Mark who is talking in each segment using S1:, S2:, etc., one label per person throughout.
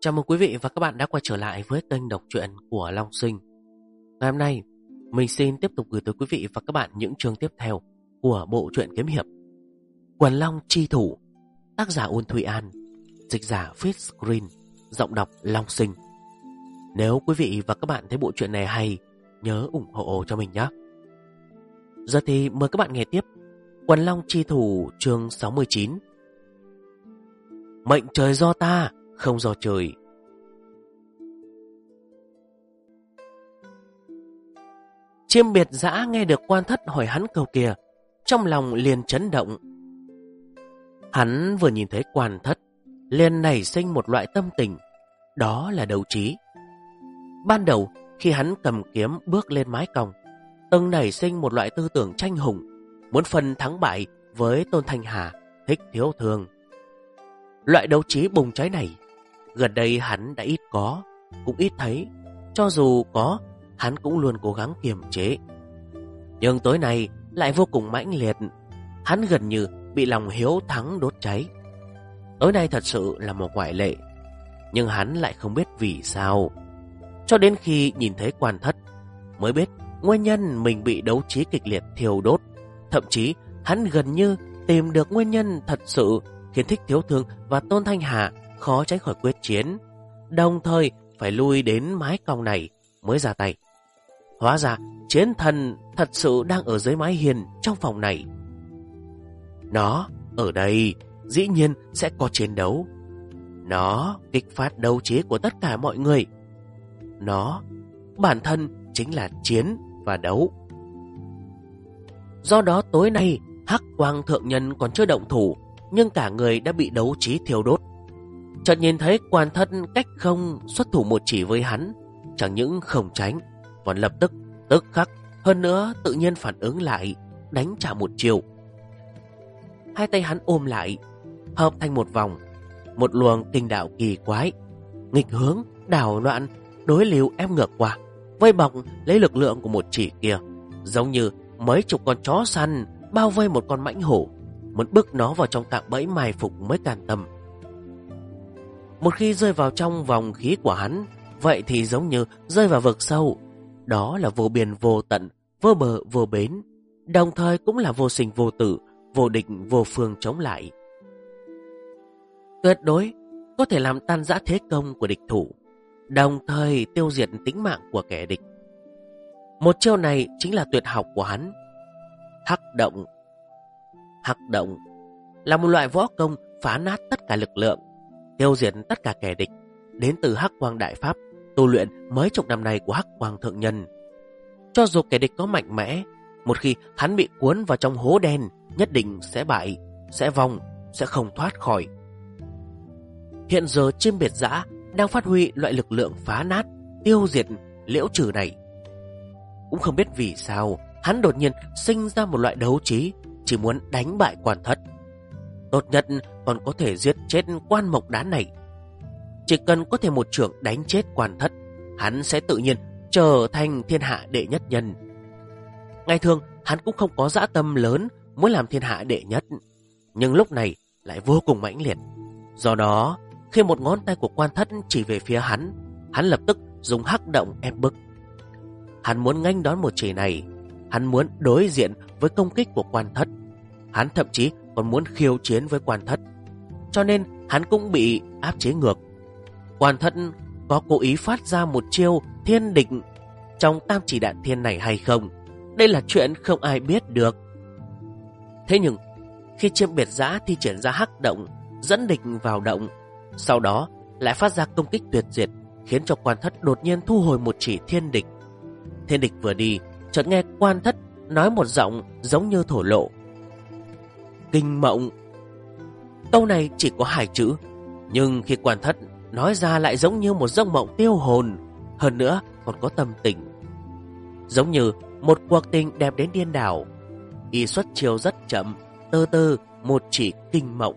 S1: Chào mừng quý vị và các bạn đã quay trở lại với kênh đọc truyện của Long Sinh. Ngày hôm nay, mình xin tiếp tục gửi tới quý vị và các bạn những chương tiếp theo của bộ truyện kiếm hiệp Quần Long Chi Thủ, tác giả Uông Thụy An, dịch giả Fitch Green, giọng đọc Long Sinh. Nếu quý vị và các bạn thấy bộ truyện này hay, nhớ ủng hộ cho mình nhé. Giờ thì mời các bạn nghe tiếp Quần Long Chi Thủ chương 69. Mệnh trời do ta, không do trời. Chiêm Biệt Dã nghe được Quan Thất hỏi hắn câu kia, trong lòng liền chấn động. Hắn vừa nhìn thấy Quan Thất, liền nảy sinh một loại tâm tình, đó là đấu trí. Ban đầu, khi hắn cầm kiếm bước lên mái cong, từng nảy sinh một loại tư tưởng tranh hùng, muốn phân thắng bại với Tôn Thanh Hà, Thích Thiếu Thương. Loại đấu trí bùng cháy này, gần đây hắn đã ít có, cũng ít thấy. Cho dù có, hắn cũng luôn cố gắng kiềm chế. Nhưng tối nay lại vô cùng mãnh liệt. Hắn gần như bị lòng hiếu thắng đốt cháy. Tối nay thật sự là một ngoại lệ, nhưng hắn lại không biết vì sao. Cho đến khi nhìn thấy Quan Thất, mới biết nguyên nhân mình bị đấu trí kịch liệt thiêu đốt. Thậm chí hắn gần như tìm được nguyên nhân thật sự khiến Thích Thiếu Thương và Tôn Thanh Hà khó tránh khỏi quyết chiến, đồng thời phải lui đến mái cong này mới ra tay. Hóa ra chiến thần thật sự đang ở dưới mái hiên trong phòng này. Nó ở đây dĩ nhiên sẽ có chiến đấu. Nó kích phát đấu trí của tất cả mọi người. Nó bản thân chính là chiến và đấu. Do đó tối nay Hắc Quang Thượng Nhân còn chưa động thủ, nhưng cả người đã bị đấu trí thiêu đốt. Chợt nhìn thấy Quan Thất cách không xuất thủ một chỉ với hắn, chẳng những không tránh, còn lập tức khắc, hơn nữa tự nhiên phản ứng lại, đánh trả một chiều. Hai tay hắn ôm lại, hợp thành một vòng, một luồng kinh đạo kỳ quái, nghịch hướng, đảo loạn, đối lưu ép ngược qua, vây bọc lấy lực lượng của một chỉ kia, giống như mấy chục con chó săn bao vây một con mãnh hổ, muốn bức nó vào trong cạm bẫy mai phục mới can tâm. Một khi rơi vào trong vòng khí của hắn, vậy thì giống như rơi vào vực sâu. Đó là vô biên vô tận, vô bờ vô bến, đồng thời cũng là vô sinh vô tử, vô địch vô phương chống lại. Tuyệt đối có thể làm tan rã thế công của địch thủ, đồng thời tiêu diệt tính mạng của kẻ địch. Một chiêu này chính là tuyệt học của hắn. Hắc động. Hắc động là một loại võ công phá nát tất cả lực lượng, tiêu diệt tất cả kẻ địch, đến từ Hắc Quang Đại Pháp tu luyện mấy chục năm nay của Hắc Quang Thượng Nhân. Cho dù kẻ địch có mạnh mẽ, một khi hắn bị cuốn vào trong hố đen, nhất định sẽ bại, sẽ vong, sẽ không thoát khỏi. Hiện giờ Chiêm Biệt Dã đang phát huy loại lực lượng phá nát, tiêu diệt, liễu trừ này. Cũng không biết vì sao hắn đột nhiên sinh ra một loại đấu trí, chỉ muốn đánh bại Quan Thất. Tốt nhất còn có thể giết chết Quan Mộc Đán này. Chỉ cần có thể một chưởng đánh chết Quan Thất, hắn sẽ tự nhiên trở thành thiên hạ đệ nhất nhân. Ngày thường hắn cũng không có dã tâm lớn muốn làm thiên hạ đệ nhất, nhưng lúc này lại vô cùng mãnh liệt. Do đó khi một ngón tay của Quan Thất chỉ về phía hắn, hắn lập tức dùng hắc động ép bức. Hắn muốn nghênh đón một chỉ này, hắn muốn đối diện với công kích của Quan Thất, hắn thậm chí còn muốn khiêu chiến với Quan Thất. Cho nên hắn cũng bị áp chế ngược. Quan Thất có cố ý phát ra một chiêu thiên địch trong Tam Chỉ Đạn Thiên này hay không, đây là chuyện không ai biết được. Thế nhưng khi Chiêm Biệt Dã thi triển ra hắc động, dẫn địch vào động, sau đó lại phát ra công kích tuyệt diệt, khiến cho Quan Thất đột nhiên thu hồi một chỉ thiên địch. Thiên địch vừa đi, chợt nghe Quan Thất nói một giọng giống như thổ lộ: Kinh mộng. Câu này chỉ có 2 chữ, nhưng khi Quan Thất nói ra lại giống như một giấc mộng tiêu hồn, hơn nữa còn có tâm tình, giống như một cuộc tình đẹp đến điên đảo. Y xuất chiêu rất chậm, từ từ, một chỉ kinh mộng.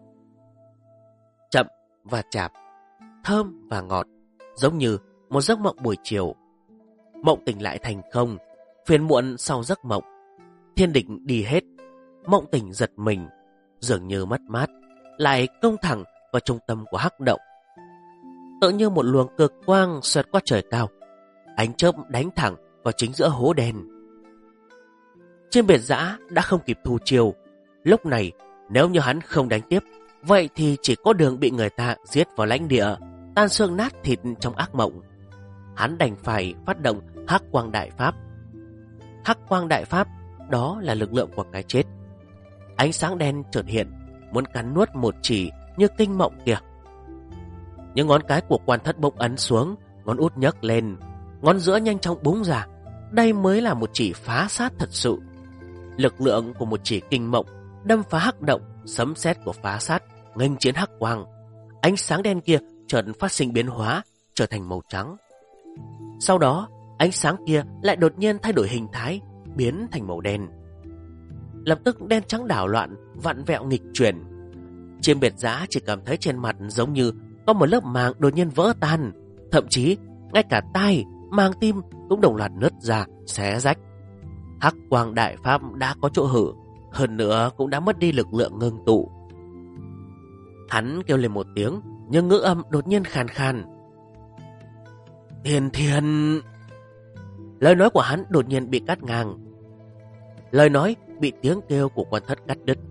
S1: Chậm và chạp, thơm và ngọt, giống như một giấc mộng buổi chiều. Mộng tỉnh lại thành không, phiền muộn sau giấc mộng. Thiên địch đi hết, mộng tỉnh giật mình, dường như mất mát, lại công thẳng vào trung tâm của hắc động. tựa như một luồng cực quang xoẹt qua trời cao. Ánh chớp đánh thẳng vào chính giữa hố đen. Chim Biệt Dã đã không kịp thu chiêu. Lúc này, nếu như hắn không đánh tiếp, vậy thì chỉ có đường bị người ta giết vào lãnh địa, tan xương nát thịt trong ác mộng. Hắn đành phải phát động Hắc Quang Đại Pháp. Hắc Quang Đại Pháp, đó là lực lượng của cái chết. Ánh sáng đen chợt hiện, muốn cắn nuốt một chỉ như kinh mộng kìa. Những ngón cái của Quan Thất bỗng ấn xuống, ngón út nhấc lên, ngón giữa nhanh chóng búng ra. Đây mới là một chỉ phá sát thật sự. Lực lượng của một chỉ kinh mộng đâm phá hắc động, sấm sét của phá sát nghênh chiến hắc quang. Ánh sáng đen kia chợt phát sinh biến hóa, trở thành màu trắng. Sau đó, ánh sáng kia lại đột nhiên thay đổi hình thái, biến thành màu đen. Lập tức đen trắng đảo loạn, vặn vẹo nghịch chuyển. Chim Biệt Dã chỉ cảm thấy trên mặt giống như có một lớp màng đột nhiên vỡ tan, thậm chí ngay cả tai, màng tim cũng đồng loạt nứt ra, xé rách. Hắc Quang Đại Pháp đã có chỗ hở, hơn nữa cũng đã mất đi lực lượng ngưng tụ. Hắn kêu lên một tiếng, nhưng ngữ âm đột nhiên khàn khàn. Thiên Thiên! Lời nói của hắn đột nhiên bị cắt ngang. Lời nói bị tiếng kêu của Quan Thất cắt đứt.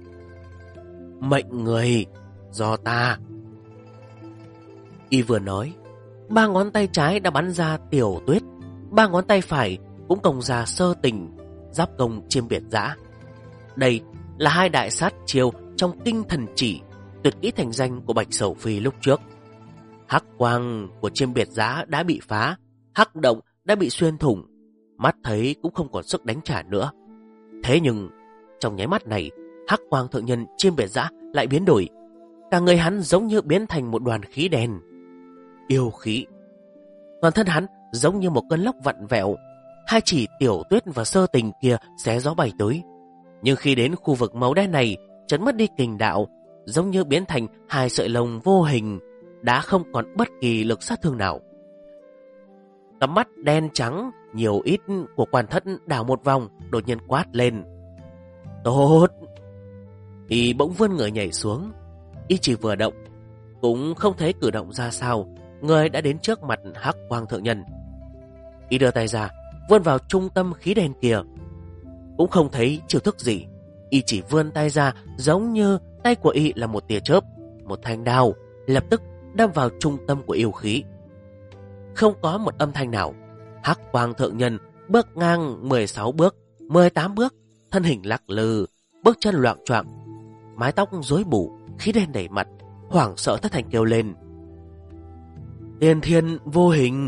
S1: Mệnh người, do ta. Y vừa nói, 3 ngón tay trái đã bắn ra Tiểu Tuyết, 3 ngón tay phải cũng công ra Sơ Tình, giáp công Chim Biệt Dã. Đây là 2 đại sát chiêu trong Kinh Thần Chỉ, tuyệt kỹ thành danh của Bạch Sầu Phi lúc trước. Hắc quang của Chim Biệt Dã đã bị phá, hắc động đã bị xuyên thủng, mắt thấy cũng không còn sức đánh trả nữa. Thế nhưng trong nháy mắt này, Hắc Quang thượng nhân Chim Biệt Dã lại biến đổi. Cả người hắn giống như biến thành một đoàn khí đen, yêu khí. Toàn thân hắn giống như một cơn lốc vặn vẹo. 2 chỉ Tiểu Tuyết và Sơ Tình kia xé gió bay tới. Nhưng khi đến khu vực màu đen này, chấn mất đi kình đạo, giống như biến thành 2 sợi lông vô hình, đã không còn bất kỳ lực sát thương nào. Cặp mắt đen trắng nhiều ít của Quan Thất đảo một vòng, đột nhiên quát lên. Tốt! Y bỗng vươn người nhảy xuống. Y chỉ vừa động, cũng không thấy cử động ra sao, người đã đến trước mặt Hắc Quang thượng nhân. Y đưa tay ra, vươn vào trung tâm khí đen kia. Cũng không thấy chiêu thức gì. Y chỉ vươn tay ra, giống như tay của Y là một tia chớp, một thanh đao, lập tức đâm vào trung tâm của yêu khí. Không có một âm thanh nào. Hắc Quang thượng nhân bước ngang 16 bước, 18 bước, thân hình lắc lư, bước chân loạng choạng, mái tóc rối bù, khí đen đầy mặt, hoảng sợ thất thanh kêu lên. Tiên Thiên vô hình!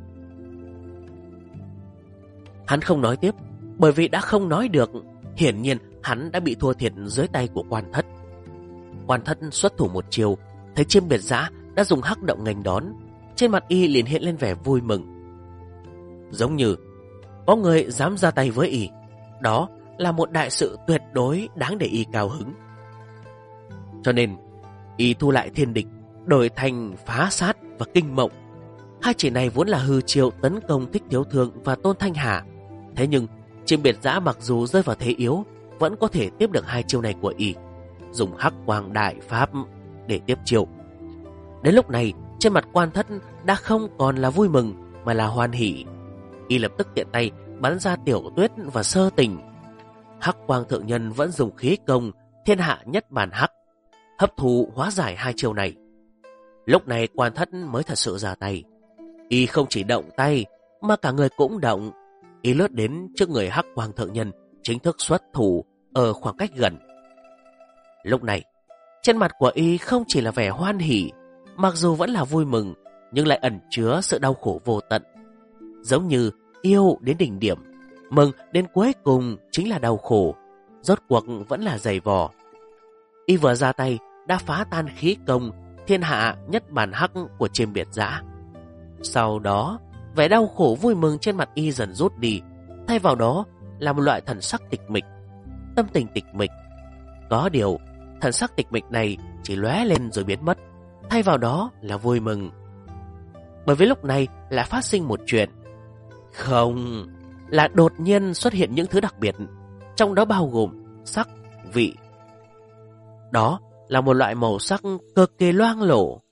S1: Hắn không nói tiếp, bởi vì đã không nói được. Hiển nhiên hắn đã bị thua thiệt dưới tay của Quan Thất. Quan Thất xuất thủ một chiều, thấy Chim Biệt Dã đã dùng hắc động nghênh đón, trên mặt Y liền hiện lên vẻ vui mừng. Giống như có người dám ra tay với Y, đó là một đại sự tuyệt đối đáng để Y cao hứng. Cho nên Y thu lại thiên địch, đổi thành phá sát và kinh mộng. 2 chỉ này vốn là hư chiêu tấn công Thích Thiếu Thương và Tôn Thanh Hà. Thế nhưng Chim Biệt Dã mặc dù rơi vào thế yếu, vẫn có thể tiếp được 2 chiêu này của Y, dùng Hắc Quang Đại Pháp để tiếp chiêu. Đến lúc này, trên mặt Quan Thất đã không còn là vui mừng mà là hoan hỉ. Y lập tức tiện tay bắn ra Tiểu Tuyết và Sơ Tình. Hắc Quang thượng nhân vẫn dùng khí công Thiên Hạ Nhất Bản Hắc, hấp thụ hóa giải 2 chiêu này. Lúc này Quan Thất mới thật sự ra tay. Y không chỉ động tay mà cả người cũng động. Y lướt đến trước người Hắc Quang thượng nhân, chính thức xuất thủ ở khoảng cách gần. Lúc này, trên mặt của Y không chỉ là vẻ hoan hỉ, mặc dù vẫn là vui mừng, nhưng lại ẩn chứa sự đau khổ vô tận. Giống như yêu đến đỉnh điểm, mừng đến cuối cùng chính là đau khổ, rốt cuộc vẫn là dày vò. Y vừa ra tay đã phá tan khí công Thiên Hạ Nhất Bản Hắc của Chim Biệt Dã. Sau đó, vẻ đau khổ vui mừng trên mặt Y dần rút đi, thay vào đó là một loại thần sắc tịch mịch, tâm tình tịch mịch. Có điều, thần sắc tịch mịch này chỉ lóe lên rồi biến mất, thay vào đó là vui mừng. Bởi vì lúc này lại phát sinh một chuyện. Không, là đột nhiên xuất hiện những thứ đặc biệt, trong đó bao gồm sắc, vị. Đó là một loại màu sắc cực kỳ loang lổ,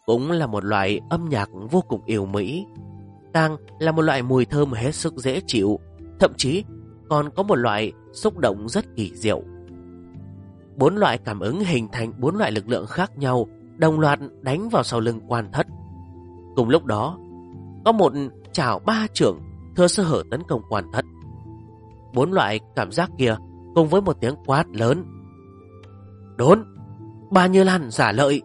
S1: cũng là một loại âm nhạc vô cùng yêu mỹ, càng là một loại mùi thơm hết sức dễ chịu, thậm chí còn có một loại xúc động rất kỳ diệu. 4 loại cảm ứng hình thành 4 loại lực lượng khác nhau, đồng loạt đánh vào sau lưng Quan Thất. Cùng lúc đó, có một chảo 3 chưởng thừa sơ hở tấn công Quan Thất. 4 loại cảm giác kia cùng với một tiếng quát lớn: "Đốn! Bà Như Lan giả lợi!"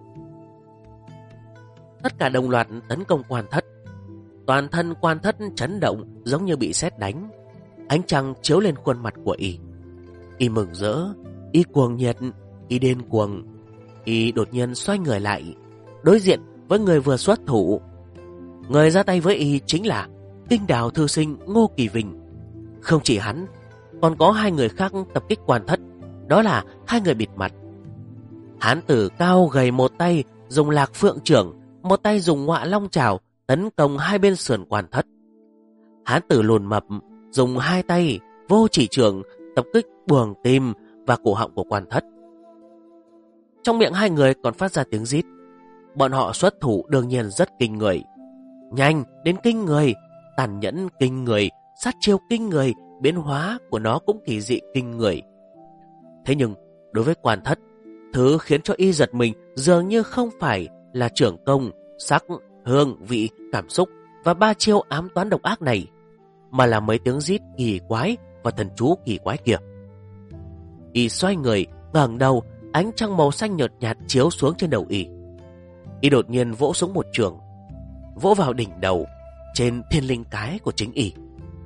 S1: Tất cả đồng loạt tấn công Quan Thất. Toàn thân Quan Thất chấn động giống như bị sét đánh. Ánh trăng chiếu lên khuôn mặt của y. Y mừng rỡ, y cuồng nhiệt, y điên cuồng. Y đột nhiên xoay người lại, đối diện với người vừa xuất thủ. Người ra tay với y chính là Kinh Đào thư sinh Ngô Kỳ Vinh. Không chỉ hắn, còn có 2 người khác tập kích Quan Thất, đó là 2 người bịt mặt. Hán tử cao gầy một tay dùng Lạc Phượng trưởng, một tay dùng Ngọa Long trảo tấn công 2 bên sườn Quan Thất. Hán tử lùn mập dùng 2 tay Vô Chỉ trưởng tập kích buồng tim và cổ họng của Quan Thất. Trong miệng 2 người còn phát ra tiếng rít. Bọn họ xuất thủ đương nhiên rất kinh người, nhanh đến kinh người, tàn nhẫn kinh người, sát chiêu kinh người, biến hóa của nó cũng kỳ dị kinh người. Thế nhưng đối với Quan Thất, thứ khiến cho y giật mình dường như không phải là trưởng công, sắc, hương, vị, cảm xúc và 3 chiêu ám toán độc ác này, mà là mấy tiếng rít kỳ quái và thần chú kỳ quái kia. Y xoay người, ngẩng đầu, ánh trăng màu xanh nhợt nhạt chiếu xuống trên đầu y. Y đột nhiên vỗ xuống một trường, vỗ vào đỉnh đầu trên thiên linh cái của chính y.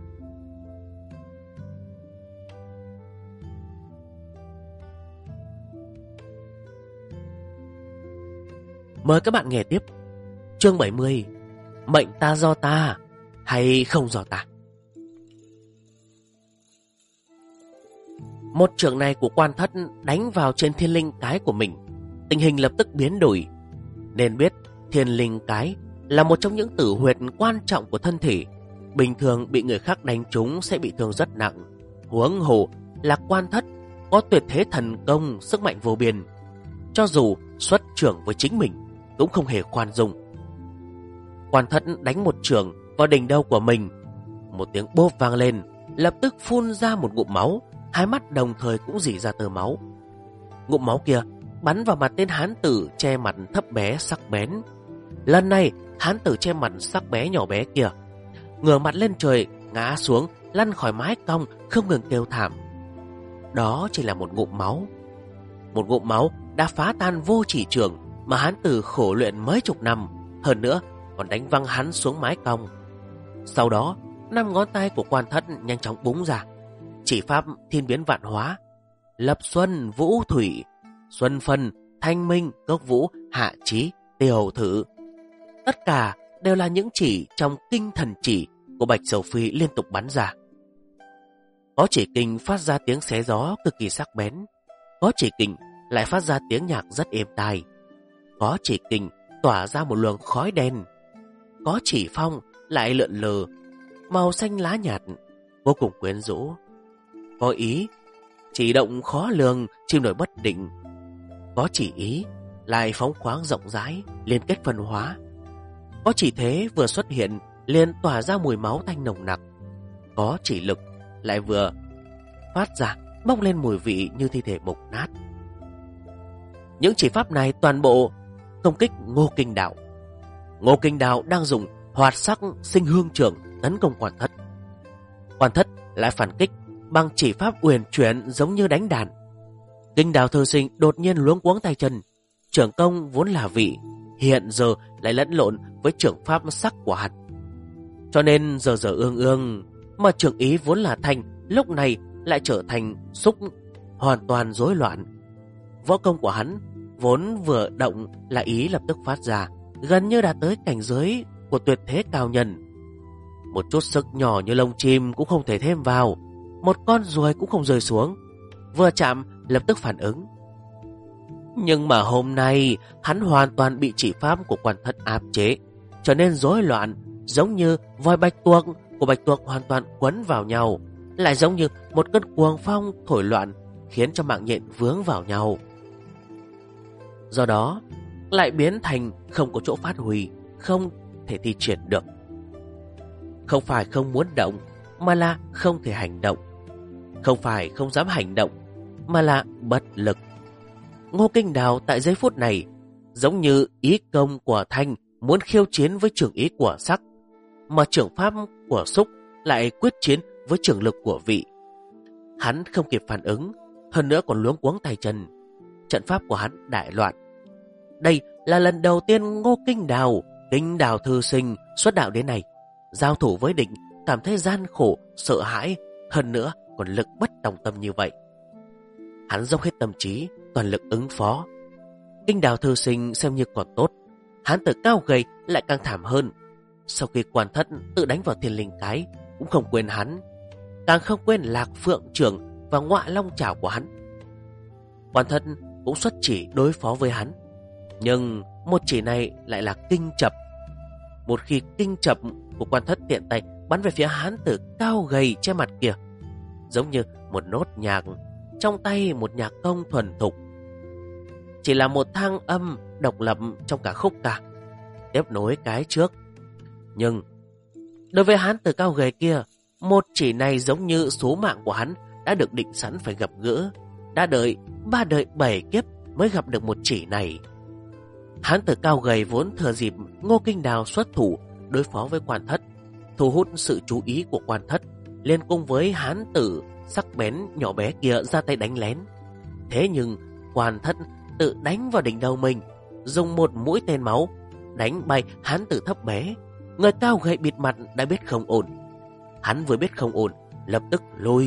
S1: Mời các bạn nghe tiếp chương 70: Mệnh ta do ta hay không do ta. Một trường này của Quan Thất đánh vào trên thiên linh cái của mình, tình hình lập tức biến đổi. Nên biết thiên linh cái là một trong những tử huyệt quan trọng của thân thể, bình thường bị người khác đánh trúng sẽ bị thương rất nặng. Huống hồ là Quan Thất có tuyệt thế thần công, sức mạnh vô biên, cho dù xuất trưởng với chính mình cũng không hề khoan dung. Quan Thất đánh một trường vào đỉnh đầu của mình, một tiếng bốp vang lên, lập tức phun ra một ngụm máu, 2 mắt đồng thời cũng rỉ ra tơ máu. Ngụm máu kia bắn vào mặt tên hán tử che mặt thấp bé sắc bén. Lần này hán tử che mặt sắc bé nhỏ bé kia ngửa mặt lên trời, ngã xuống, lăn khỏi mái cong, không ngừng kêu thảm. Đó chỉ là một ngụm máu. Một ngụm máu đã phá tan Vô Chỉ trưởng mà hán tử khổ luyện mấy chục năm, hơn nữa còn đánh văng hắn xuống mái cong. Sau đó 5 ngón tay của Quan Thất nhanh chóng búng ra, chỉ pháp thiên biến vạn hóa, lập xuân vũ thủy, xuân phân, thanh minh, cốc vũ, hạ trí, tiểu thử. Tất cả đều là những chỉ trong kinh thần chỉ của Bạch Sầu Phi liên tục bắn ra. Có chỉ kinh phát ra tiếng xé gió cực kỳ sắc bén, có chỉ kinh lại phát ra tiếng nhạc rất êm tai, có chỉ kinh tỏa ra một luồng khói đen, có chỉ phong lại lượn lờ, màu xanh lá nhạt, vô cùng quyến rũ. Có ý chỉ động khó lường, chìm nổi bất định. Có chỉ ý lại phóng khoáng rộng rãi, liên kết phân hóa. Có chỉ thế vừa xuất hiện liền tỏa ra mùi máu tanh nồng nặc. Có chỉ lực lại vừa phát ra bốc lên mùi vị như thi thể mục nát. Những chỉ pháp này toàn bộ công kích Ngô Kinh Đạo. Ngô Kinh Đạo đang dùng Hoạt Sắc Sinh Hương Trưởng tấn công Quan Thất. Quan Thất lại phản kích bằng chỉ pháp uyển chuyển giống như đánh đàn. Kinh Đào thư sinh đột nhiên luống cuống tay chân, trưởng công vốn là vị, hiện giờ lại lẫn lộn với trưởng pháp sắc của hắn. Cho nên giờ giờ ương ương, mà trưởng ý vốn là thanh, lúc này lại trở thành xúc, hoàn toàn rối loạn. Võ công của hắn vốn vừa động là ý lập tức phát ra, gần như đạt tới cảnh giới của tuyệt thế cao nhân. Một chút sức nhỏ như lông chim cũng không thể thêm vào, một con ruồi cũng không rơi xuống, vừa chạm lập tức phản ứng. Nhưng mà hôm nay hắn hoàn toàn bị chỉ pháp của Quan Thất áp chế, trở nên rối loạn, giống như voi bạch tuộc của bạch tuộc hoàn toàn quấn vào nhau, lại giống như một cơn cuồng phong thổi loạn, khiến cho mạng nhện vướng vào nhau. Do đó lại biến thành không có chỗ phát huy, không thể thi triển được. Không phải không muốn động, mà là không thể hành động. Không phải không dám hành động, mà là bất lực. Ngô Kinh Đào tại giây phút này giống như ý công của Thanh muốn khiêu chiến với trường ý của Sắc, mà trường pháp của Xúc lại quyết chiến với trường lực của Vị. Hắn không kịp phản ứng, hơn nữa còn luống cuống tay chân. Trận pháp của hắn đại loạn. Đây là lần đầu tiên Ngô Kinh Đào thư sinh xuất đạo đến nay, giao thủ với địch cảm thấy gian khổ, sợ hãi, hơn nữa còn lực bất tòng tâm như vậy. Hắn dốc hết tâm trí, toàn lực ứng phó. Kinh Đào thư sinh xem như còn tốt, hắn tự cao gầy lại càng thảm hơn. Sau khi Quan Thất tự đánh vào Thiên Linh Cái, cũng không quên hắn, càng không quên Lạc Phượng Trưởng và Ngọa Long Chảo của hắn. Quan Thất cũng xuất chỉ đối phó với hắn, nhưng một chỉ này lại là kinh chập. Một khi kinh chập của Quan Thất tiện tay bắn về phía hán tử cao gầy che mặt kia, giống như một nốt nhạc trong tay một nhạc công thuần thục, chỉ là một thang âm độc lập trong cả khúc ca, tiếp nối cái trước. Nhưng đối với hán tử cao gầy kia, một chỉ này giống như số mạng của hắn đã được định sẵn phải gặp gỡ, đã đợi 7 kiếp mới gặp được một chỉ này. Hán tử cao gầy vốn thừa dịp Ngô Kinh Đào xuất thủ đối phó với Quan Thất, thu hút sự chú ý của Quan Thất, liên cùng với hán tử sắc bén nhỏ bé kia ra tay đánh lén. Thế nhưng Quan Thất tự đánh vào đỉnh đầu mình, dùng một mũi tên máu đánh bay hán tử thấp bé. Người cao gầy bịt mặt đã biết không ổn. Hắn vừa biết không ổn, lập tức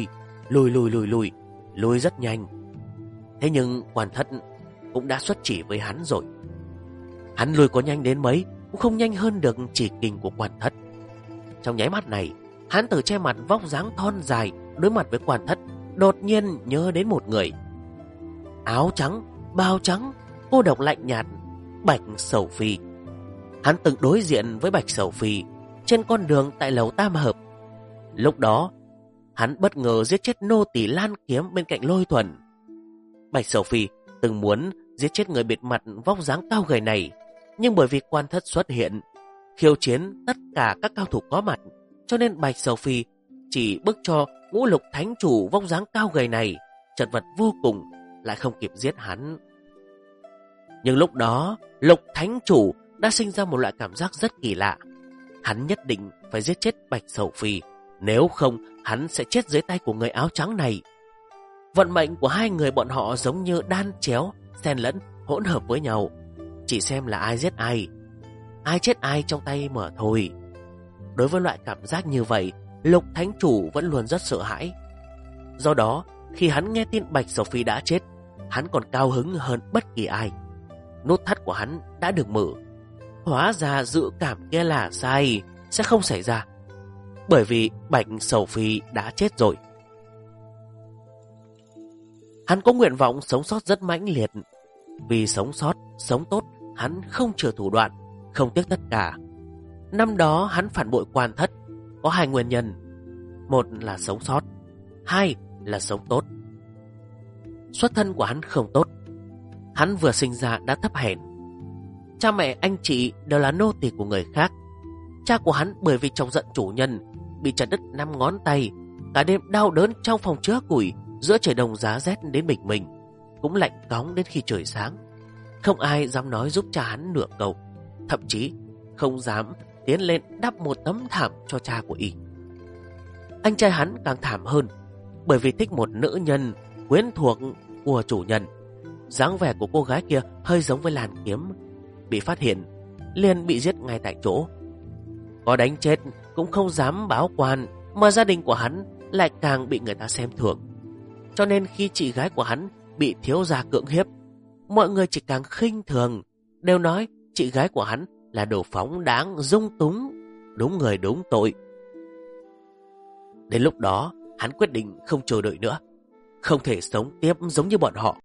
S1: lùi rất nhanh. Thế nhưng Quan Thất cũng đã xuất chỉ với hắn rồi. Hắn lùi có nhanh đến mấy cũng không nhanh hơn được chỉ kình của Quan Thất. Trong nháy mắt này, hán tử che mặt vóc dáng thon dài đối mặt với Quan Thất, đột nhiên nhớ đến một người. Áo trắng, bao trắng, cô độc lạnh nhạt, Bạch Sầu Phi. Hắn từng đối diện với Bạch Sầu Phi trên con đường tại lầu Tam Hợp. Lúc đó, hắn bất ngờ giết chết nô tỳ Lan Kiếm bên cạnh Lôi Thuần. Bạch Sầu Phi từng muốn giết chết người bịt mặt vóc dáng cao gầy này, nhưng bởi vì Quan Thất xuất hiện, khiêu chiến tất cả các cao thủ có mặt, cho nên Bạch Sầu Phi chỉ bức cho Ngũ Lục Thánh Chủ vóc dáng cao gầy này chật vật vô cùng, lại không kịp giết hắn. Nhưng lúc đó, Lục Thánh Chủ đã sinh ra một loại cảm giác rất kỳ lạ. Hắn nhất định phải giết chết Bạch Sầu Phi, nếu không hắn sẽ chết dưới tay của người áo trắng này. Vận mệnh của hai người bọn họ giống như đan chéo, xen lẫn, hỗn hợp với nhau, chỉ xem là ai giết ai chết ai trong tay mở thôi. Đối với loại cảm giác như vậy, Lục Thánh Chủ vẫn luôn rất sợ hãi. Do đó, khi hắn nghe tin Bạch Sầu Phi đã chết, hắn còn cao hứng hơn bất kỳ ai. Nút thắt của hắn đã được mở. Hóa ra dự cảm kia là sai, sẽ không xảy ra, bởi vì Bạch Sầu Phi đã chết rồi. Hắn có nguyện vọng sống sót rất mãnh liệt. Vì sống sót, sống tốt, hắn không chừa thủ đoạn, không tiếc tất cả. Năm đó hắn phản bội Quan Thất có hai nguyên nhân. Một là sống sót, hai là sống tốt. Xuất thân của hắn không tốt. Hắn vừa sinh ra đã thấp hèn. Cha mẹ anh chị đều là nô tỳ của người khác. Cha của hắn bởi vì chọc giận chủ nhân, bị chặt đứt 5 ngón tay, cả đêm đau đớn trong phòng chứa củi, giữa trời đông giá rét đến bịch mình, cũng lạnh cóng đến khi trời sáng. Không ai dám nói giúp cha hắn nửa câu, thậm chí không dám tiến lên đắp một tấm thảm cho cha của y. Anh trai hắn càng thảm hơn, bởi vì thích một nữ nhân quyến thuộc của chủ nhân. Dáng vẻ của cô gái kia hơi giống với Lan Kiếm, bị phát hiện liền bị giết ngay tại chỗ. Có đánh chết cũng không dám báo quan, mà gia đình của hắn lại càng bị người ta xem thường. Cho nên khi chị gái của hắn bị thiếu gia cưỡng hiếp, mọi người chỉ càng khinh thường, đều nói chị gái của hắn là đồ phóng đáng, dung túng, đúng người đúng tội. Đến lúc đó, hắn quyết định không chờ đợi nữa, không thể sống tiếp giống như bọn họ.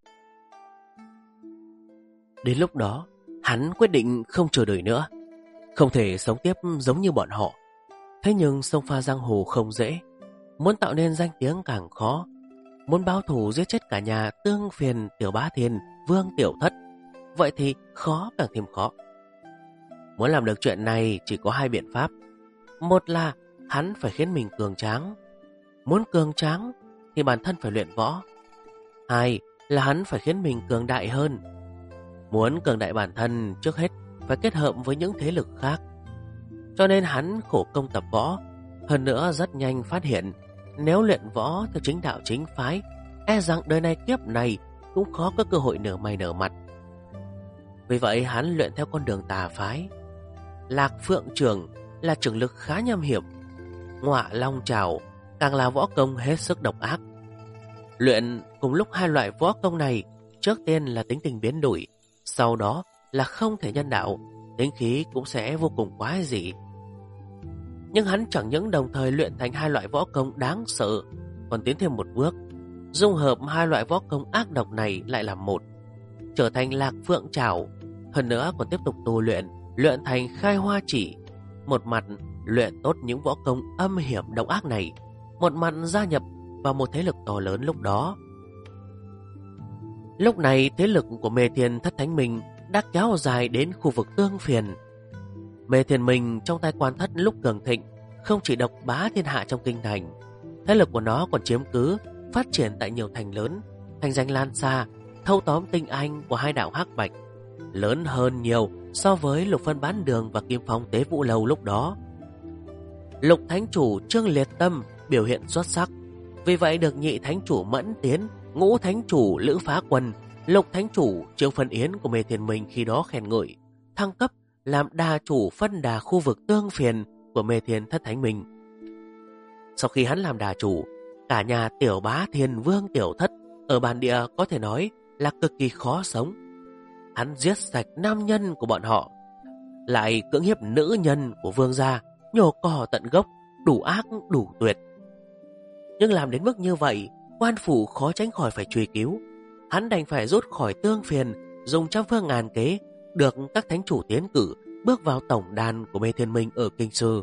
S1: Đến lúc đó, hắn quyết định không chờ đợi nữa, không thể sống tiếp giống như bọn họ. Thế nhưng xông pha giang hồ không dễ, muốn tạo nên danh tiếng càng khó. Muốn báo thù giết chết cả nhà Tương Phiền, Tiểu Bá Thiên, Vương Tiểu Thất, vậy thì khó càng thêm khó. Muốn làm được chuyện này chỉ có hai biện pháp. Một là hắn phải khiến mình cường tráng. Muốn cường tráng thì bản thân phải luyện võ. Hai là hắn phải khiến mình cường đại hơn. Muốn cường đại bản thân, trước hết phải kết hợp với những thế lực khác. Cho nên hắn khổ công tập võ. Hơn nữa rất nhanh phát hiện, nếu luyện võ theo chính đạo chính phái, e rằng đời này kiếp này cũng khó có cơ hội nở mày nở mặt. Vì vậy hắn luyện theo con đường tà phái. Lạc Phượng Trường là trường lực khá nham hiểm. Ngọa Long Trảo càng là võ công hết sức độc ác. Luyện cùng lúc hai loại võ công này, trước tiên là tính tình biến đổi, sau đó là không thể nhân đạo, tính khí cũng sẽ vô cùng quái dị. Nhưng hắn chẳng những đồng thời luyện thành hai loại võ công đáng sợ, còn tiến thêm một bước, dung hợp hai loại võ công ác độc này lại làm một, trở thành Lạc Phượng Trảo. Hơn nữa còn tiếp tục tu luyện, luyện thành Khai Hoa Chỉ. Một mặt luyện tốt những võ công âm hiểm độc ác này, một mặt gia nhập vào một thế lực to lớn lúc đó. Lúc này thế lực của Mê Thiên Thất Thánh Minh đã kéo dài đến khu vực Tương Phiền. Mê Thiên Minh trong tay Quan Thất lúc cường thịnh không chỉ độc bá thiên hạ trong kinh thành, thế lực của nó còn chiếm cứ, phát triển tại nhiều thành lớn, thành danh lan xa, thâu tóm tinh anh của hai đạo Hắc Bạch, lớn hơn nhiều so với Lục Vân Bán Đường và Kim Phong Tế Vũ Lầu lúc đó. Lục Thánh Chủ Trương Liệt Tâm biểu hiện xuất sắc, vì vậy được Nhị Thánh Chủ Mẫn Tiến, Ngũ Thánh Chủ Lữ Phá Quân, Lục Thánh Chủ Trương Phân Yến của Mê Thiên Minh khi đó khen ngợi, thăng cấp làm đà chủ phân đà khu vực Tương Phiền của Mê Thiên Thất Thánh Minh. Sau khi hắn làm đà chủ, cả nhà Tiểu Bá Thiên Vương Tiểu Thất ở bản địa có thể nói là cực kỳ khó sống. Hắn giết sạch nam nhân của bọn họ, lại cưỡng hiếp nữ nhân của vương gia, nhổ cỏ tận gốc, đủ ác đủ tuyệt. Nhưng làm đến mức như vậy, quan phủ khó tránh khỏi phải truy cứu. Hắn đành phải rút khỏi Tương Phiền, dùng trăm phương ngàn kế, được các thánh chủ tiến cử, bước vào tổng đàn của Mê Thiên Minh ở Kinh Sư.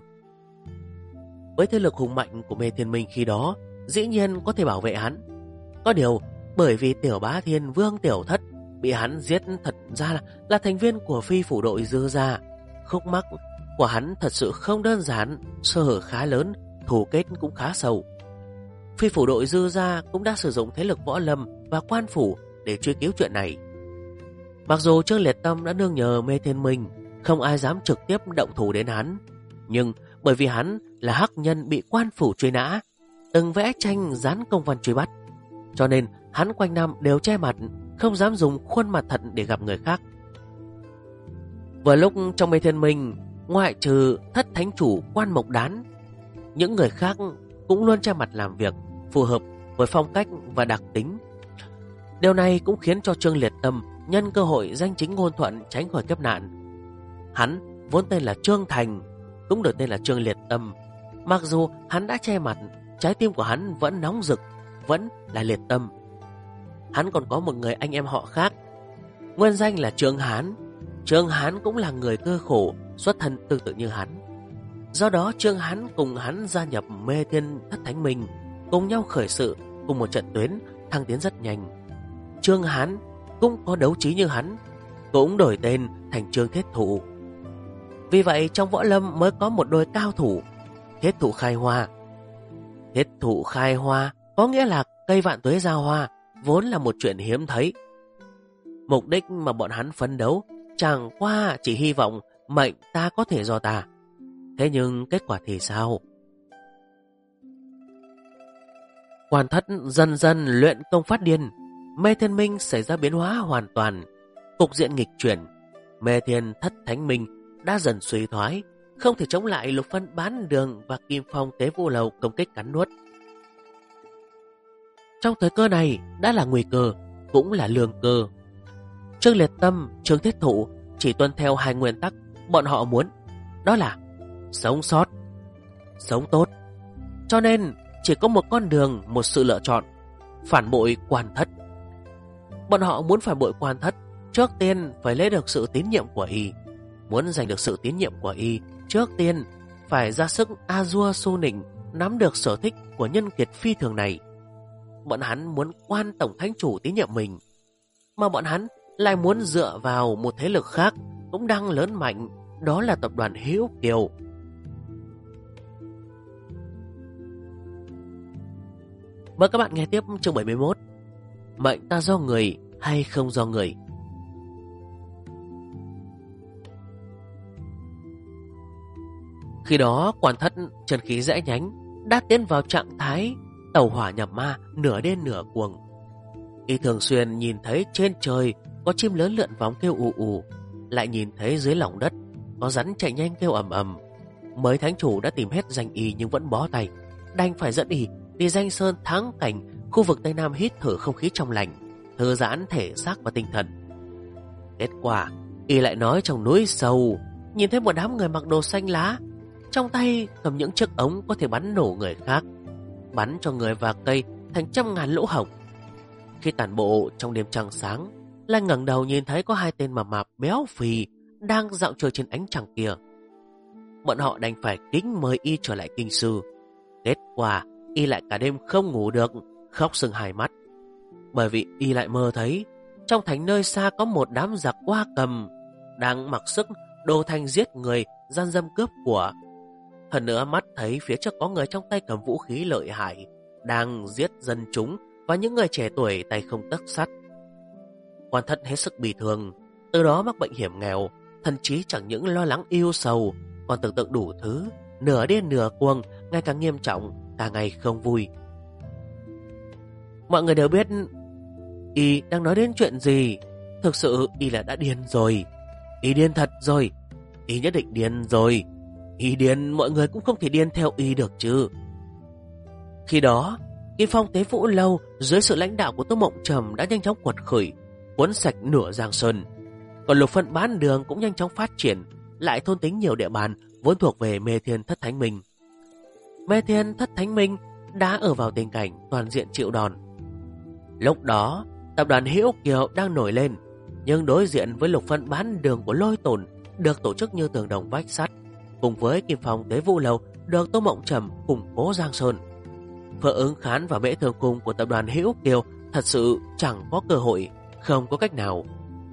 S1: Với thế lực hùng mạnh của Mê Thiên Minh khi đó, dĩ nhiên có thể bảo vệ hắn. Có điều, bởi vì Tiểu Bá Thiên Vương Tiểu Thất bị hắn giết thật ra là thành viên của phi phủ đội Dư gia, khúc mắc của hắn thật sự không đơn giản, sơ hở khá lớn, thù kết cũng khá sâu. Phi phủ đội Dư gia cũng đã sử dụng thế lực võ lâm và quan phủ để truy cứu chuyện này. Mặc dù Trương Liệt Tâm đã nương nhờ Mê Thiên Minh, không ai dám trực tiếp động thủ đến hắn, nhưng bởi vì hắn là hắc nhân bị quan phủ truy nã, từng vẽ tranh dán công văn truy bắt, cho nên hắn quanh năm đều che mặt, không dám dùng khuôn mặt thật để gặp người khác. Vừa lúc trong Mê Thiên Minh, ngoại trừ Thất Thánh Chủ Quan Mộc Đán, những người khác cũng luôn che mặt làm việc, phù hợp với phong cách và đặc tính. Điều này cũng khiến cho Trương Liệt Tâm nhân cơ hội danh chính ngôn thuận tránh khỏi kiếp nạn. Hắn vốn tên là Trương Thành, cũng được tên là Trương Liệt Tâm. Mặc dù hắn đã che mặt, trái tim của hắn vẫn nóng rực, vẫn là Liệt Tâm. Hắn còn có một người anh em họ khác, nguyên danh là Trương Hán. Trương Hán cũng là người cơ khổ, xuất thân tương tự như hắn. Do đó Trương Hán cùng hắn gia nhập Mê Thiên Thất Thánh Minh, cùng nhau khởi sự cùng một trận tuyến, thăng tiến rất nhanh. Trương Hán cũng có đấu trí như hắn, cũng đổi tên thành Trương Thiết Thụ. Vì vậy trong võ lâm mới có một đôi cao thủ, Thiết Thụ Khai Hoa. Thiết Thụ Khai Hoa có nghĩa là cây vạn tuế ra hoa, vốn là một chuyện hiếm thấy. Mục đích mà bọn hắn phấn đấu chẳng qua chỉ hy vọng mệnh ta có thể do ta. Thế nhưng kết quả thì sao? Quan Thất dần dần luyện công phát điên, Mê Thiên Minh xảy ra biến hóa hoàn toàn, cục diện nghịch chuyển. Mê Thiên Thất Thánh Minh đã dần suy thoái, không thể chống lại Lục Vân Bán Đường và Kim Phong Tế Vũ Lầu công kích cắn nuốt. Trong thời cơ này đã là nguy cơ, cũng là lương cơ. Trương Liệt Tâm, Trương Thiết Thụ chỉ tuân theo hai nguyên tắc bọn họ muốn, đó là sống sót, sống tốt. Cho nên chỉ có một con đường, một sự lựa chọn: phản bội Quan Thất. Bọn họ muốn phản bội Quan Thất, trước tiên phải lấy được sự tín nhiệm của y. Muốn giành được sự tín nhiệm của y, trước tiên phải ra sức A-dua su nịnh, nắm được sở thích của nhân kiệt phi thường này. Bọn hắn muốn Quan Tổng Thánh Chủ tín nhiệm mình, mà bọn hắn lại muốn dựa vào một thế lực khác cũng đang lớn mạnh, đó là tập đoàn Hữu Kiều. Mời các bạn nghe tiếp chương 71. Mệnh ta do người hay không do người? Khi đó quan thất chân khí rẽ nhánh đã tiến vào trạng thái tẩu hỏa nhập ma, nửa đen nửa cuồng. Y thường xuyên nhìn thấy trên trời có chim lớn lượn vòng kêu ù ù, lại nhìn thấy dưới lòng đất có rắn chạy nhanh kêu ầm ầm. Mới thánh chủ đã tìm hết danh y nhưng vẫn bó tay, đành phải dẫn y đi danh sơn thắng cảnh, khu vực Tây Nam hít thở không khí trong lành, thư giãn thể xác và tinh thần. Kết quả y lại nói trong núi sâu nhìn thấy một đám người mặc đồ xanh lá, trong tay cầm những chiếc ống có thể bắn nổ người khác, bắn cho người và cây thành trăm ngàn lỗ hổng. Khi tản bộ trong đêm trăng sáng, lại ngẩng đầu nhìn thấy có hai tên mập mạp béo phì đang dạo chơi trên ánh trăng kia. Bọn họ đành phải kính mời y trở lại kinh sư. Kết quả y lại cả đêm không ngủ được, khóc sưng hai mắt, bởi vì y lại mơ thấy trong thành nơi xa có một đám giặc Oa Cầm đang mặc sức đồ thành giết người, gian dâm cướp của. Hơn nữa mắt thấy phía trước có người trong tay cầm vũ khí lợi hại đang giết dân chúng và những người trẻ tuổi tay không tấc sắt. Quan thất hết sức bi thương, từ đó mắc bệnh hiểm nghèo, thậm chí chẳng những lo lắng yêu sầu, còn tưởng tượng đủ thứ, nửa điên nửa cuồng, ngày càng nghiêm trọng, càng ngày không vui. Mọi người đều biết y đang nói đến chuyện gì. Thực sự y là đã điên rồi. Y điên thật rồi. Y nhất định điên rồi. Y điên, mọi người cũng không thể điên theo y được chứ. Khi đó, Kim Phong Tế Vũ Lâu dưới sự lãnh đạo của Tô Mộng Trầm đã nhanh chóng quật khởi, cuốn sạch nửa Giang Sơn. Còn Lục Phân Bán Đường cũng nhanh chóng phát triển, lại thôn tính nhiều địa bàn vốn thuộc về Mê Thiên Thất Thánh Minh. Mê Thiên Thất Thánh Minh đã ở vào tình cảnh toàn diện chịu đòn. Lúc đó, tập đoàn Hữu Kiều đang nổi lên, nhưng đối diện với Lục Phân Bán Đường của Lôi Tồn được tổ chức như tường đồng vách sắt, cùng với Kim Phong Tế Vũ Lâu được Tô Mộng Trầm củng cố Giang Sơn. Phượng Ứng Khán và Mễ Thương Cung của tập đoàn Hữu Kiều thật sự chẳng có cơ hội, không có cách nào.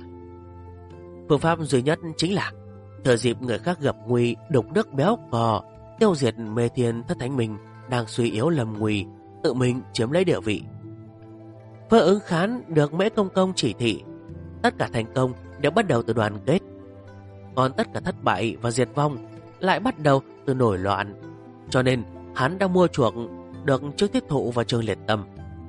S1: Phương pháp duy nhất chính là thừa dịp người khác gặp nguy, đục nước béo cò, tiêu diệt Mê Thiên Thất Thánh Minh đang suy yếu lầm nguy, tự mình chiếm lấy địa vị. Phượng Ứng Khán được Mễ Công Công chỉ thị, tất cả thành công đều bắt đầu từ đoàn kết, còn tất cả thất bại và diệt vong lại bắt đầu từ nổi loạn. Cho nên hắn đã mua chuộc được Trương Thiết Thụ và Trương Liệt Tâm.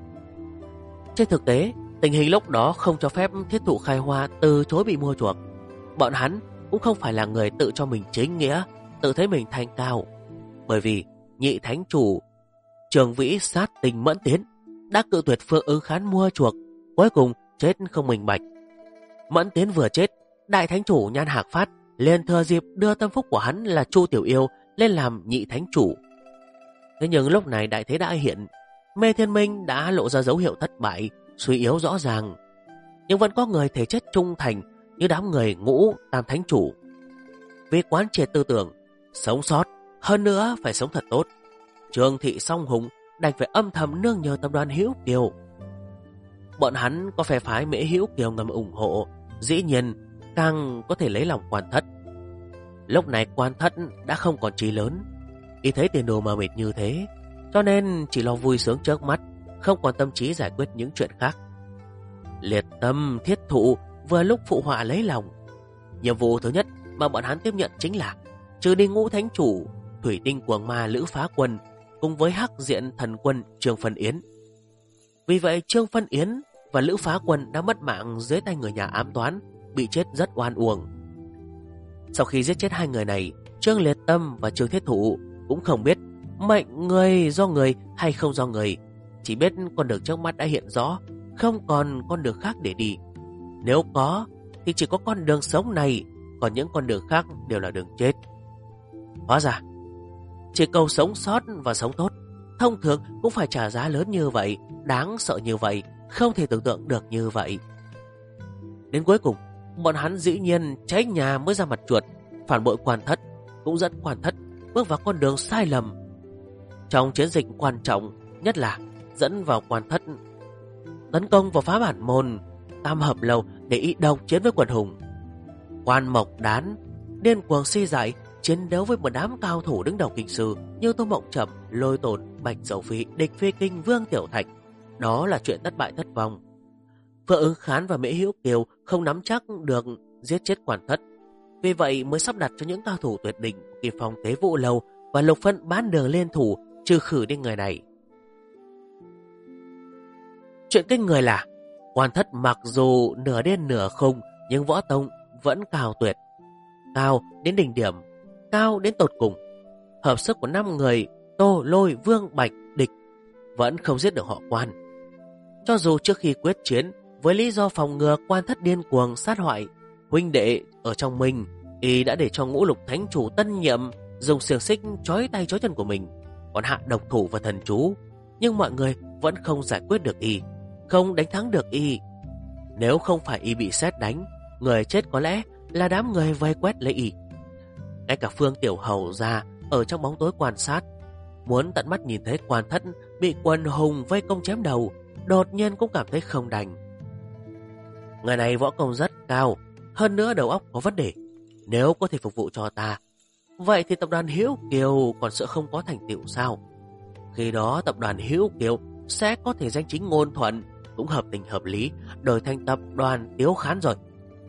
S1: Trên thực tế, tình hình lúc đó không cho phép Thiết Thụ Khai Hoa từ chối bị mua chuộc. Bọn hắn cũng không phải là người tự cho mình chính nghĩa, tự thấy mình thanh cao, bởi vì nhị thánh chủ Trường Vĩ sát tình Mẫn Tiến đã cự tuyệt Phương Ứng Khán mua chuộc, cuối cùng chết không minh bạch. Mẫn Tiến vừa chết, đại thánh chủ Nhan Hạc Phát liền thừa dịp đưa tâm phúc của hắn là Chu Tiểu Yêu lên làm nhị thánh chủ. Thế nhưng lúc này đại thế đã hiện, Mê Thiên Minh đã lộ ra dấu hiệu thất bại, suy yếu rõ ràng, nhưng vẫn có người thể chất trung thành như đám người Ngũ Tam Thánh Chủ. Vì quán triệt tư tưởng sống sót, hơn nữa phải sống thật tốt, Trương Thị Song Hùng đành phải âm thầm nương nhờ tập đoàn Hữu Kiều. Bọn hắn có phe phái Mễ Hữu Kiều ngầm ủng hộ, dĩ nhiên càng có thể lấy lòng Quan Thất. Lúc này Quan Thất đã không còn chí lớn, y thấy tiền đồ mờ mịt như thế, cho nên chỉ lo vui sướng trước mắt, không còn tâm trí giải quyết những chuyện khác. Liệt Tâm, Thiết Thụ vừa lúc phụ họa lấy lòng. Nhiệm vụ thứ nhất mà bọn hắn tiếp nhận chính là trừ đi Ngũ Thánh Chủ, Thủy Tinh Cuồng Ma Lữ Phá Quân cùng với Hắc Diện Thần Quân Trương Phân Yến. Vì vậy Trương Phân Yến và Lữ Phá Quân đã mất mạng dưới tay người nhà ám toán, bị chết rất oan uổng. Sau khi giết chết hai người này, Trương Liệt Tâm và Trương Thiết Thụ cũng không biết mệnh người do người hay không do người, chỉ biết con đường trước mắt đã hiện rõ, không còn con đường khác để đi. Nếu có thì chỉ có con đường sống này, còn những con đường khác đều là đường chết. Hóa ra chỉ cầu sống sót và sống tốt, thông thường cũng phải trả giá lớn như vậy, đáng sợ như vậy, không thể tưởng tượng được như vậy. Đến cuối cùng, bọn hắn dĩ nhiên cháy nhà mới ra mặt chuột, phản bội Quan Thất, cũng dẫn Quan Thất bước vào con đường sai lầm. Trong chiến dịch quan trọng nhất là dẫn vào Quan Thất, tấn công vào phá bản môn, tam hợp lầu để ý độc chiến với quần hùng. Quan Mộc Đán điên cuồng si dại chiến đấu với một đám cao thủ đứng đầu kinh sư như Tô Mộng Trầm, Lôi Tồn, Bạch Dậu Phi, Địch Phi Kinh, Vương Tiểu Thạch. Đó là chuyện thất bại thất vong. Phượng Ứng Khán và Mễ Hữu Kiều không nắm chắc được giết chết Quan Thất, vì vậy mới sắp đặt cho những cao thủ tuyệt đỉnh Kỳ Phong Tế Vũ Lâu và Lục Phân bán đường liên thủ trừ khử đi người này. Chuyện kinh người là Quan Thất mặc dù nửa điên nửa khùng nhưng võ tông vẫn cao tuyệt, cao đến đỉnh điểm, cao đến tột cùng. Hợp sức của 5 người Tô, Lôi, Vương, Bạch, Địch vẫn không giết được họ Quan. Cho dù trước khi quyết chiến, với lý do phòng ngừa Quan Thất điên cuồng sát hoại huynh đệ ở trong mình, y đã để cho Ngũ Lục Thánh Chủ tân nhiệm dùng xiềng xích trói tay trói chân của mình, còn hạ độc thủ và thần chú, nhưng mọi người vẫn không giải quyết được y, không đánh thắng được y. Nếu không phải y bị sét đánh, người chết có lẽ là đám người vây quét lấy y. Ngay cả Phương Tiểu Hầu ra ở trong bóng tối quan sát, muốn tận mắt nhìn thấy Quan Thất bị quần hùng vây công chém đầu, đột nhiên cũng cảm thấy không đành. Người này võ công rất cao, hơn nữa đầu óc có vấn đề. Nếu có thể phục vụ cho ta, vậy thì tập đoàn Hữu Kiều còn sợ không có thành tựu sao? Khi đó tập đoàn Hữu Kiều sẽ có thể danh chính ngôn thuận, cũng hợp tình hợp lý, đổi thành tập đoàn Tiếu Khán rồi.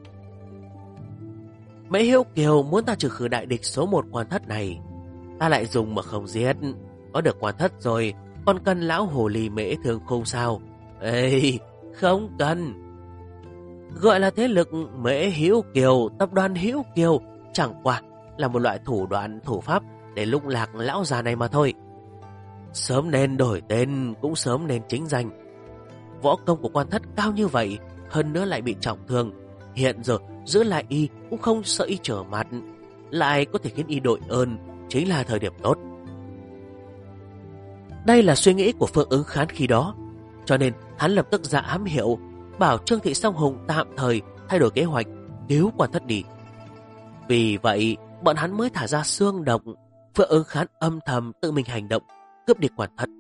S1: Mễ Hữu Kiều muốn ta trừ khử đại địch số 1 Quan Thất này, ta lại dùng mà không giết. Có được Quan Thất rồi, còn cần lão hồ ly Mễ Thương Khung sao? Ê, không cần. Gọi là thế lực Mễ Hữu Kiều, tập đoàn Hữu Kiều chẳng qua là một loại thủ đoạn thủ pháp để lung lạc lão già này mà thôi. Sớm nên đổi tên, cũng sớm nên chính danh. Võ công của Quan Thất cao như vậy, hơn nữa lại bị trọng thương, hiện giờ giữ lại y cũng không sợ y trở mặt, lại có thể khiến y đội ơn, chính là thời điểm tốt. Đây là suy nghĩ của Phương Ứng Khán khi đó, cho nên hắn lập tức ra ám hiệu, bảo Trương Thị Song Hùng tạm thời thay đổi kế hoạch cứu Quan Thất đi. Vì vậy bọn hắn mới thả ra xương độc. Phương Ứng Khán âm thầm tự mình hành động, cướp đi Quan Thất.